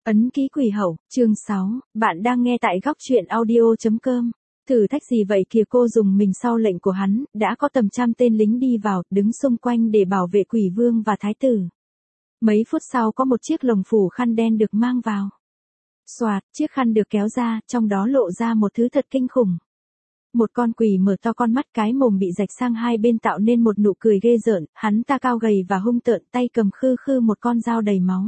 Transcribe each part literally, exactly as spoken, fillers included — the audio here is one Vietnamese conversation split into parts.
Ấn ký quỷ hậu, chương sáu, bạn đang nghe tại góc truyện audio chấm com. Thử thách gì vậy kìa, cô dùng mình sau lệnh của hắn, đã có tầm trăm tên lính đi vào, đứng xung quanh để bảo vệ quỷ vương và thái tử. Mấy phút sau có một chiếc lồng phủ khăn đen được mang vào. Soạt, chiếc khăn được kéo ra, trong đó lộ ra một thứ thật kinh khủng. Một con quỷ mở to con mắt, cái mồm bị rạch sang hai bên tạo nên một nụ cười ghê rợn, hắn ta cao gầy và hung tợn, tay cầm khư khư một con dao đầy máu.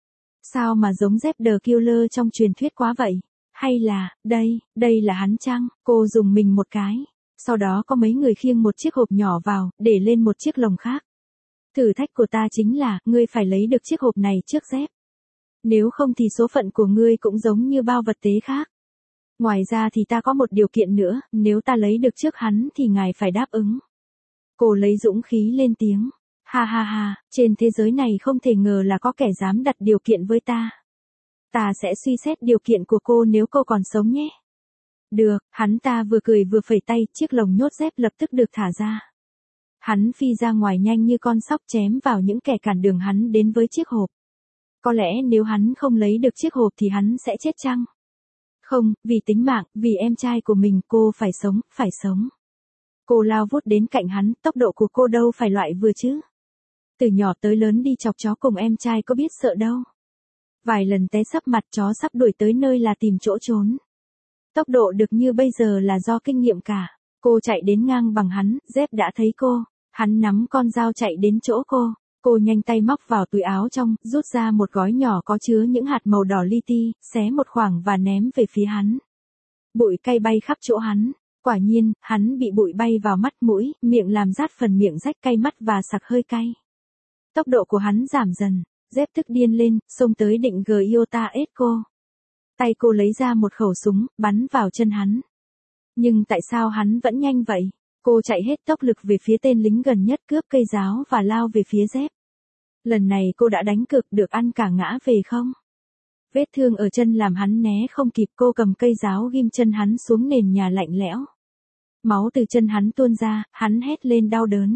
Sao mà giống Zep the Killer trong truyền thuyết quá vậy? Hay là, đây, đây là hắn chăng? Cô dùng mình một cái. Sau đó có mấy người khiêng một chiếc hộp nhỏ vào, để lên một chiếc lồng khác. Thử thách của ta chính là, ngươi phải lấy được chiếc hộp này trước Zep. Nếu không thì số phận của ngươi cũng giống như bao vật tế khác. Ngoài ra thì ta có một điều kiện nữa, nếu ta lấy được trước hắn thì ngài phải đáp ứng. Cô lấy dũng khí lên tiếng. Ha ha ha, trên thế giới này không thể ngờ là có kẻ dám đặt điều kiện với ta. Ta sẽ suy xét điều kiện của cô nếu cô còn sống nhé. Được, hắn ta vừa cười vừa phẩy tay, chiếc lồng nhốt Zep lập tức được thả ra. Hắn phi ra ngoài nhanh như con sóc chém vào những kẻ cản đường hắn đến với chiếc hộp. Có lẽ nếu hắn không lấy được chiếc hộp thì hắn sẽ chết chăng? Không, vì tính mạng, vì em trai của mình cô phải sống, phải sống. Cô lao vút đến cạnh hắn, tốc độ của cô đâu phải loại vừa chứ. Từ nhỏ tới lớn đi chọc chó cùng em trai có biết sợ đâu. Vài lần té sấp mặt chó sắp đuổi tới nơi là tìm chỗ trốn. Tốc độ được như bây giờ là do kinh nghiệm cả. Cô chạy đến ngang bằng hắn, Zep đã thấy cô. Hắn nắm con dao chạy đến chỗ cô. Cô nhanh tay móc vào túi áo trong, rút ra một gói nhỏ có chứa những hạt màu đỏ li ti, xé một khoảng và ném về phía hắn. Bụi cay bay khắp chỗ hắn. Quả nhiên, hắn bị bụi bay vào mắt mũi, miệng làm rát phần miệng rách cay mắt và sặc hơi cay. Tốc độ của hắn giảm dần, Zep tức điên lên, xông tới định giota ết cô. Tay cô lấy ra một khẩu súng, bắn vào chân hắn. Nhưng tại sao hắn vẫn nhanh vậy? Cô chạy hết tốc lực về phía tên lính gần nhất, cướp cây giáo và lao về phía Zep. Lần này cô đã đánh cược được ăn cả ngã về không? Vết thương ở chân làm hắn né không kịp, cô cầm cây giáo ghim chân hắn xuống nền nhà lạnh lẽo. Máu từ chân hắn tuôn ra, hắn hét lên đau đớn.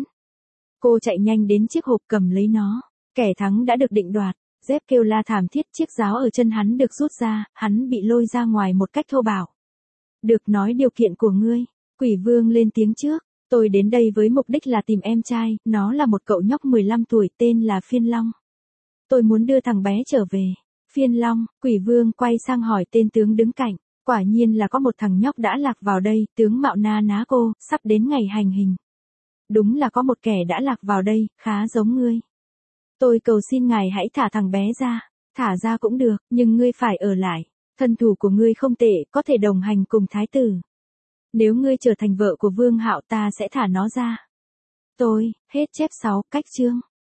Cô chạy nhanh đến chiếc hộp cầm lấy nó. Kẻ thắng đã được định đoạt. Zep kêu la thảm thiết, chiếc giáo ở chân hắn được rút ra, hắn bị lôi ra ngoài một cách thô bạo. Được, nói điều kiện của ngươi. Quỷ vương lên tiếng trước. Tôi đến đây với mục đích là tìm em trai, nó là một cậu nhóc mười lăm tuổi tên là Phiên Long. Tôi muốn đưa thằng bé trở về. Phiên Long, quỷ vương quay sang hỏi tên tướng đứng cạnh. Quả nhiên là có một thằng nhóc đã lạc vào đây, tướng mạo na ná cô, sắp đến ngày hành hình. Đúng là có một kẻ đã lạc vào đây, khá giống ngươi. Tôi cầu xin ngài hãy thả thằng bé ra. Thả ra cũng được, nhưng ngươi phải ở lại. Thân thủ của ngươi không tệ, có thể đồng hành cùng thái tử. Nếu ngươi trở thành vợ của Vương Hạo ta sẽ thả nó ra. Tôi, hết chép sáu, cách chương.